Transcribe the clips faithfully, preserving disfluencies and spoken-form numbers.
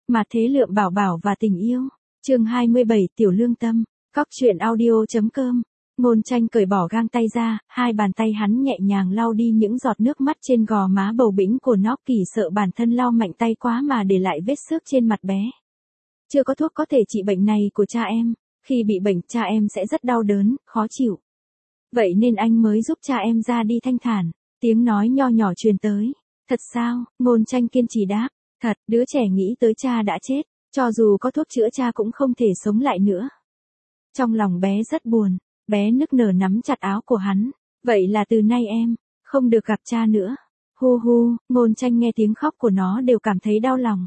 Mà thế lượng bảo bảo và tình yêu. Chương hai mươi bảy Tiểu Lương Tâm. Cóc truyện audio.com. Ngôn Tranh cởi bỏ găng tay ra, hai bàn tay hắn nhẹ nhàng lau đi những giọt nước mắt trên gò má bầu bĩnh của nó, Kỳ sợ bản thân lau mạnh tay quá mà để lại vết xước trên mặt bé. Chưa có thuốc có thể trị bệnh này của cha em, khi bị bệnh cha em sẽ rất đau đớn, khó chịu. Vậy nên anh mới giúp cha em ra đi thanh thản. Tiếng nói nho nhỏ truyền tới. Thật sao? Ngôn Tranh kiên trì đáp. Thật, đứa trẻ nghĩ tới cha đã chết, cho dù có thuốc chữa cha cũng không thể sống lại nữa. Trong lòng bé rất buồn, bé nức nở nắm chặt áo của hắn. Vậy là từ nay em, không được gặp cha nữa. Hu hu, Ngôn Tranh nghe tiếng khóc của nó đều cảm thấy đau lòng.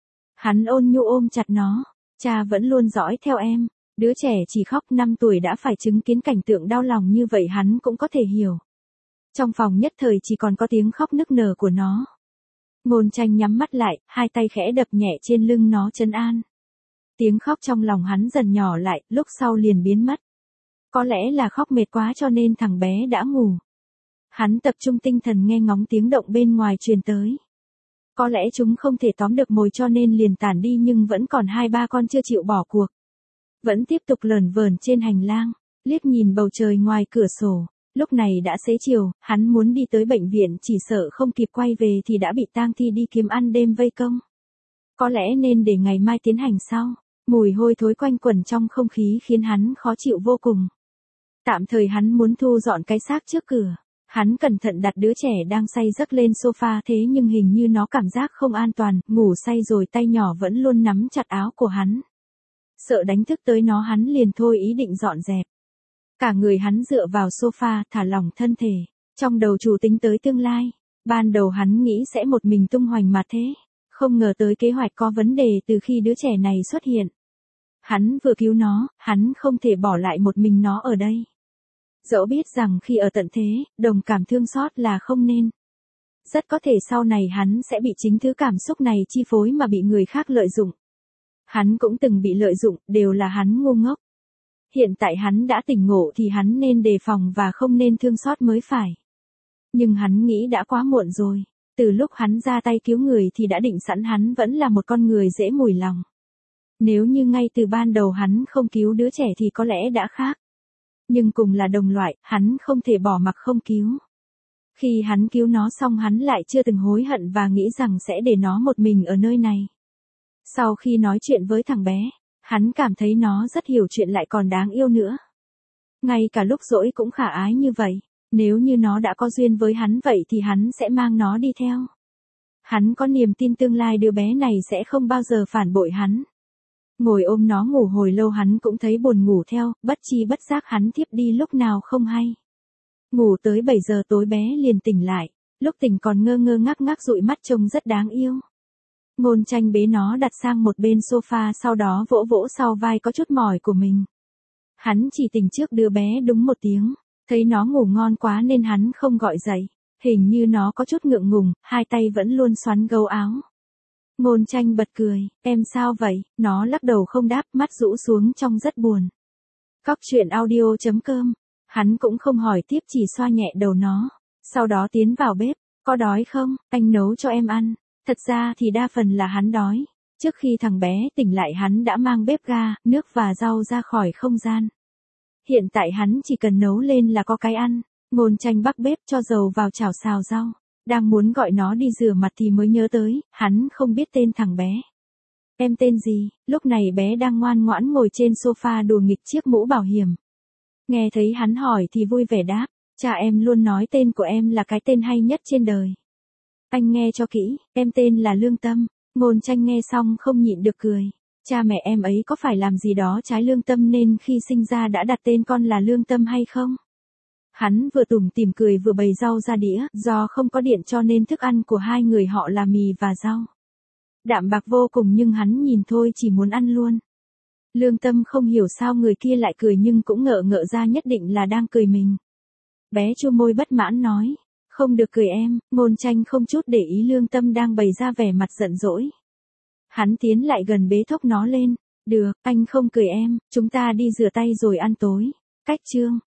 Hắn ôn nhu ôm chặt nó. Cha vẫn luôn dõi theo em. Đứa trẻ chỉ khóc năm tuổi đã phải chứng kiến cảnh tượng đau lòng như vậy hắn cũng có thể hiểu. Trong phòng nhất thời chỉ còn có tiếng khóc nức nở của nó. Ngôn Tranh nhắm mắt lại, hai tay khẽ đập nhẹ trên lưng nó trấn an. Tiếng khóc trong lòng hắn dần nhỏ lại, lúc sau liền biến mất. Có lẽ là khóc mệt quá cho nên thằng bé đã ngủ. Hắn tập trung tinh thần nghe ngóng tiếng động bên ngoài truyền tới. Có lẽ chúng không thể tóm được mồi cho nên liền tản đi, nhưng vẫn còn hai ba con chưa chịu bỏ cuộc. Vẫn tiếp tục lởn vởn trên hành lang, liếc nhìn bầu trời ngoài cửa sổ. Lúc này đã xế chiều, hắn muốn đi tới bệnh viện, chỉ sợ không kịp quay về thì đã bị tang thi đi kiếm ăn đêm vây công. Có lẽ nên để ngày mai tiến hành sau. Mùi hôi thối quanh quẩn trong không khí khiến hắn khó chịu vô cùng. Tạm thời hắn muốn thu dọn cái xác trước cửa. Hắn cẩn thận đặt đứa trẻ đang say giấc lên sofa, thế nhưng hình như nó cảm giác không an toàn, ngủ say rồi tay nhỏ vẫn luôn nắm chặt áo của hắn. Sợ đánh thức tới nó hắn liền thôi ý định dọn dẹp. Cả người hắn dựa vào sofa, thả lỏng thân thể. Trong đầu chủ tính tới tương lai. Ban đầu hắn nghĩ sẽ một mình tung hoành mà thế. Không ngờ tới kế hoạch có vấn đề từ khi đứa trẻ này xuất hiện. Hắn vừa cứu nó, hắn không thể bỏ lại một mình nó ở đây. Dẫu biết rằng khi ở tận thế, đồng cảm thương xót là không nên. Rất có thể sau này hắn sẽ bị chính thứ cảm xúc này chi phối mà bị người khác lợi dụng. Hắn cũng từng bị lợi dụng, đều là hắn ngu ngốc. Hiện tại hắn đã tỉnh ngộ thì hắn nên đề phòng và không nên thương xót mới phải. Nhưng hắn nghĩ đã quá muộn rồi. Từ lúc hắn ra tay cứu người thì đã định sẵn hắn vẫn là một con người dễ mùi lòng. Nếu như ngay từ ban đầu hắn không cứu đứa trẻ thì có lẽ đã khác. Nhưng cùng là đồng loại, hắn không thể bỏ mặc không cứu. Khi hắn cứu nó xong hắn lại chưa từng hối hận và nghĩ rằng sẽ để nó một mình ở nơi này. Sau khi nói chuyện với thằng bé, hắn cảm thấy nó rất hiểu chuyện lại còn đáng yêu nữa. Ngay cả lúc rỗi cũng khả ái như vậy. Nếu như nó đã có duyên với hắn vậy thì hắn sẽ mang nó đi theo. Hắn có niềm tin tương lai đứa bé này sẽ không bao giờ phản bội hắn. Ngồi ôm nó ngủ hồi lâu hắn cũng thấy buồn ngủ theo, bất chi bất giác hắn thiếp đi lúc nào không hay. Ngủ tới bảy giờ tối bé liền tỉnh lại, lúc tỉnh còn ngơ ngơ ngác ngác dụi mắt trông rất đáng yêu. Ngôn Tranh bế nó đặt sang một bên sofa, sau đó vỗ vỗ sau vai có chút mỏi của mình. Hắn chỉ tỉnh trước đứa bé đúng một tiếng. Thấy nó ngủ ngon quá nên hắn không gọi dậy. Hình như nó có chút ngượng ngùng, hai tay vẫn luôn xoắn gấu áo. Ngôn Tranh bật cười, em sao vậy? Nó lắc đầu không đáp, mắt rũ xuống trông rất buồn. Cóc truyện audio.com. Hắn cũng không hỏi tiếp, chỉ xoa nhẹ đầu nó. Sau đó tiến vào bếp. Có đói không? Anh nấu cho em ăn. Thật ra thì đa phần là hắn đói. Trước khi thằng bé tỉnh lại hắn đã mang bếp ga, nước và rau ra khỏi không gian. Hiện tại hắn chỉ cần nấu lên là có cái ăn. Ngôn Tranh bắc bếp cho dầu vào chảo xào rau. Đang muốn gọi nó đi rửa mặt thì mới nhớ tới, hắn không biết tên thằng bé. Em tên gì? Lúc này bé đang ngoan ngoãn ngồi trên sofa đùa nghịch chiếc mũ bảo hiểm. Nghe thấy hắn hỏi thì vui vẻ đáp, cha em luôn nói tên của em là cái tên hay nhất trên đời. Anh nghe cho kỹ, em tên là Lương Tâm. Ngôn Tranh nghe xong không nhịn được cười. Cha mẹ em ấy có phải làm gì đó trái lương tâm nên khi sinh ra đã đặt tên con là Lương Tâm hay không? Hắn vừa tủm tỉm cười vừa bày rau ra đĩa, do không có điện cho nên thức ăn của hai người họ là mì và rau. Đạm bạc vô cùng nhưng hắn nhìn thôi chỉ muốn ăn luôn. Lương Tâm không hiểu sao người kia lại cười nhưng cũng ngợ ngợ ra nhất định là đang cười mình. Bé chu môi bất mãn nói, không được cười em. Ngôn Tranh không chút để ý Lương Tâm đang bày ra vẻ mặt giận dỗi. Hắn tiến lại gần bế thốc nó lên. Được, anh không cười em, chúng ta đi rửa tay rồi ăn tối. Cách chương.